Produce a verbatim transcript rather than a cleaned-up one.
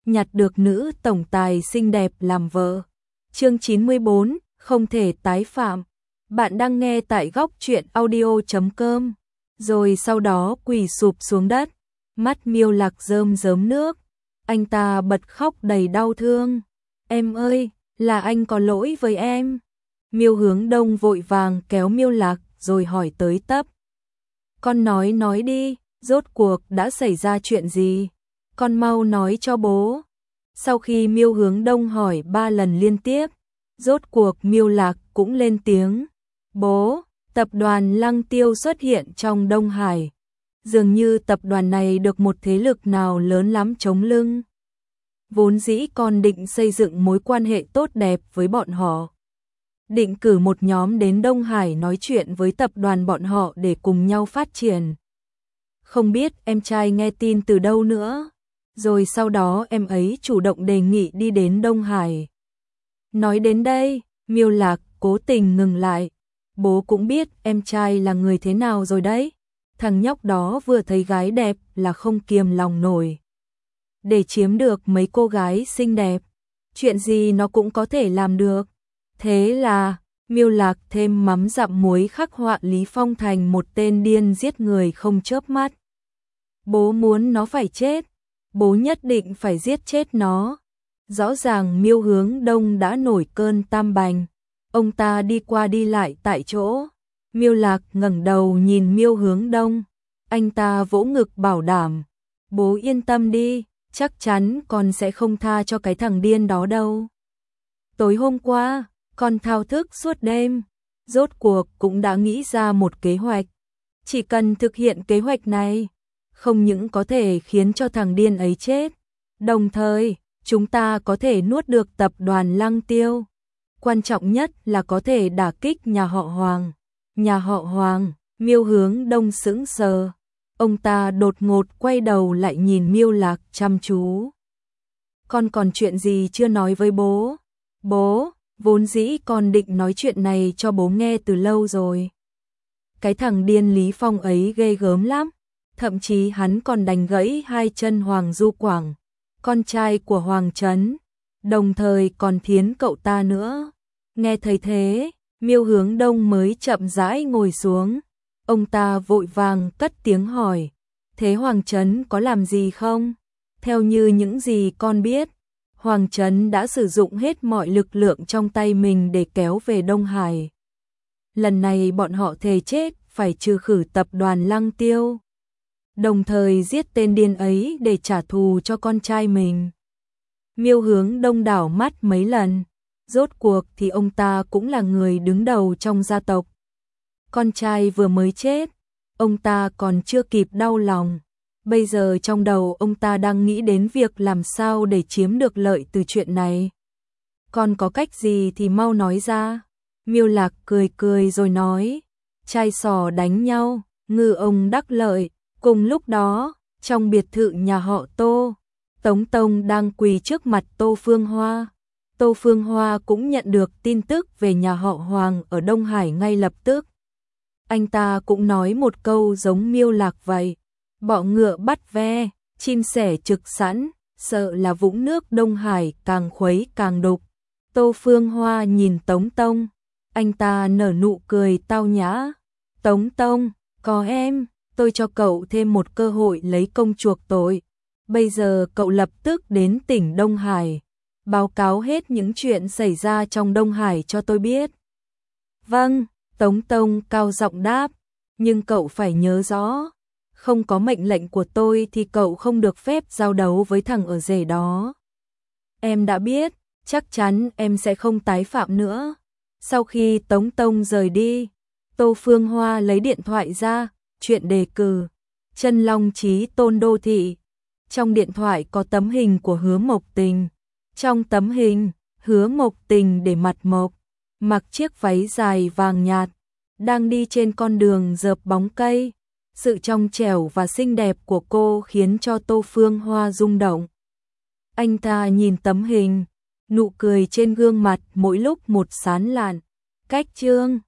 nhặt được nữ tổng tài xinh đẹp làm vợ. Chương chín mươi bốn, không thể tái phạm. Bạn đang nghe tại góc truyện audio chấm com. Rồi sau đó quỳ sụp xuống đất, mắt Miêu Lạc rơm rớm nước. Anh ta bật khóc đầy đau thương. Em ơi, là anh có lỗi với em. Miêu Hướng Đông vội vàng kéo Miêu Lạc rồi hỏi tới tấp. Con nói nói đi, rốt cuộc đã xảy ra chuyện gì? Con mau nói cho bố. Sau khi Miêu Hướng Đông hỏi ba lần liên tiếp, rốt cuộc Miêu Lạc cũng lên tiếng. Bố, tập đoàn Lăng Tiêu xuất hiện trong Đông Hải. Dường như tập đoàn này được một thế lực nào lớn lắm chống lưng. Vốn dĩ con định xây dựng mối quan hệ tốt đẹp với bọn họ. Định cử một nhóm đến Đông Hải nói chuyện với tập đoàn bọn họ để cùng nhau phát triển. Không biết em trai nghe tin từ đâu nữa. Rồi sau đó em ấy chủ động đề nghị đi đến Đông Hải. Nói đến đây, Miêu Lạc cố tình ngừng lại. Bố cũng biết em trai là người thế nào rồi đấy. Thằng nhóc đó vừa thấy gái đẹp là không kiềm lòng nổi. Để chiếm được mấy cô gái xinh đẹp, chuyện gì nó cũng có thể làm được. Thế là, Miêu Lạc thêm mắm dặm muối khắc họa Lý Phong thành một tên điên giết người không chớp mắt. Bố muốn nó phải chết, bố nhất định phải giết chết nó. Rõ ràng Miêu Hướng Đông đã nổi cơn tam bành. Ông ta đi qua đi lại tại chỗ. Miêu Lạc ngẩng đầu nhìn Miêu Hướng Đông. Anh ta vỗ ngực bảo đảm. Bố yên tâm đi, chắc chắn con sẽ không tha cho cái thằng điên đó đâu. Tối hôm qua, con thao thức suốt đêm. Rốt cuộc cũng đã nghĩ ra một kế hoạch. Chỉ cần thực hiện kế hoạch này, không những có thể khiến cho thằng điên ấy chết, đồng thời, chúng ta có thể nuốt được tập đoàn Lăng Tiêu. Quan trọng nhất là có thể đả kích nhà họ Hoàng. Nhà họ Hoàng, Miêu Hướng Đông sững sờ. Ông ta đột ngột quay đầu lại nhìn Miêu Lạc chăm chú. Con còn chuyện gì chưa nói với bố? Bố, vốn dĩ con định nói chuyện này cho bố nghe từ lâu rồi. Cái thằng điên Lý Phong ấy ghê gớm lắm. Thậm chí hắn còn đánh gãy hai chân Hoàng Du Quảng, con trai của Hoàng Trấn, đồng thời còn thiến cậu ta nữa. Nghe thấy thế, Miêu Hướng Đông mới chậm rãi ngồi xuống. Ông ta vội vàng cất tiếng hỏi, thế Hoàng Trấn có làm gì không? Theo như những gì con biết, Hoàng Trấn đã sử dụng hết mọi lực lượng trong tay mình để kéo về Đông Hải. Lần này bọn họ thề chết phải trừ khử tập đoàn Lăng Tiêu, đồng thời giết tên điên ấy để trả thù cho con trai mình. Miêu Hướng Đông đảo mắt mấy lần, rốt cuộc thì ông ta cũng là người đứng đầu trong gia tộc. Con trai vừa mới chết, ông ta còn chưa kịp đau lòng. Bây giờ trong đầu ông ta đang nghĩ đến việc làm sao để chiếm được lợi từ chuyện này. Con có cách gì thì mau nói ra. Miêu Lạc cười cười rồi nói, trai sò đánh nhau, ngư ông đắc lợi. Cùng lúc đó, trong biệt thự nhà họ Tô, Tống Tông đang quỳ trước mặt Tô Phương Hoa. Tô Phương Hoa cũng nhận được tin tức về nhà họ Hoàng ở Đông Hải ngay lập tức. Anh ta cũng nói một câu giống Miêu Lạc vậy. Bọ ngựa bắt ve, chim sẻ trực sẵn, sợ là vũng nước Đông Hải càng khuấy càng đục. Tô Phương Hoa nhìn Tống Tông, anh ta nở nụ cười tao nhã. Tống Tông, có em, tôi cho cậu thêm một cơ hội lấy công chuộc tội. Bây giờ cậu lập tức đến tỉnh Đông Hải, báo cáo hết những chuyện xảy ra trong Đông Hải cho tôi biết. Vâng, Tống Tông cao giọng đáp, nhưng cậu phải nhớ rõ, không có mệnh lệnh của tôi thì cậu không được phép giao đấu với thằng ở rể đó. Em đã biết, chắc chắn em sẽ không tái phạm nữa. Sau khi Tống Tông rời đi, Tô Phương Hoa lấy điện thoại ra, chuyện đề cử Chân Long Chí Tôn đô thị. Trong điện thoại có tấm hình của Hứa Mộc Tình. Trong tấm hình, Hứa Mộc Tình để mặt mộc, mặc chiếc váy dài vàng nhạt, đang đi trên con đường rợp bóng cây. Sự trong trẻo và xinh đẹp của cô khiến cho Tô Phương Hoa rung động. Anh ta nhìn tấm hình, nụ cười trên gương mặt mỗi lúc một sán lạn. Cách chương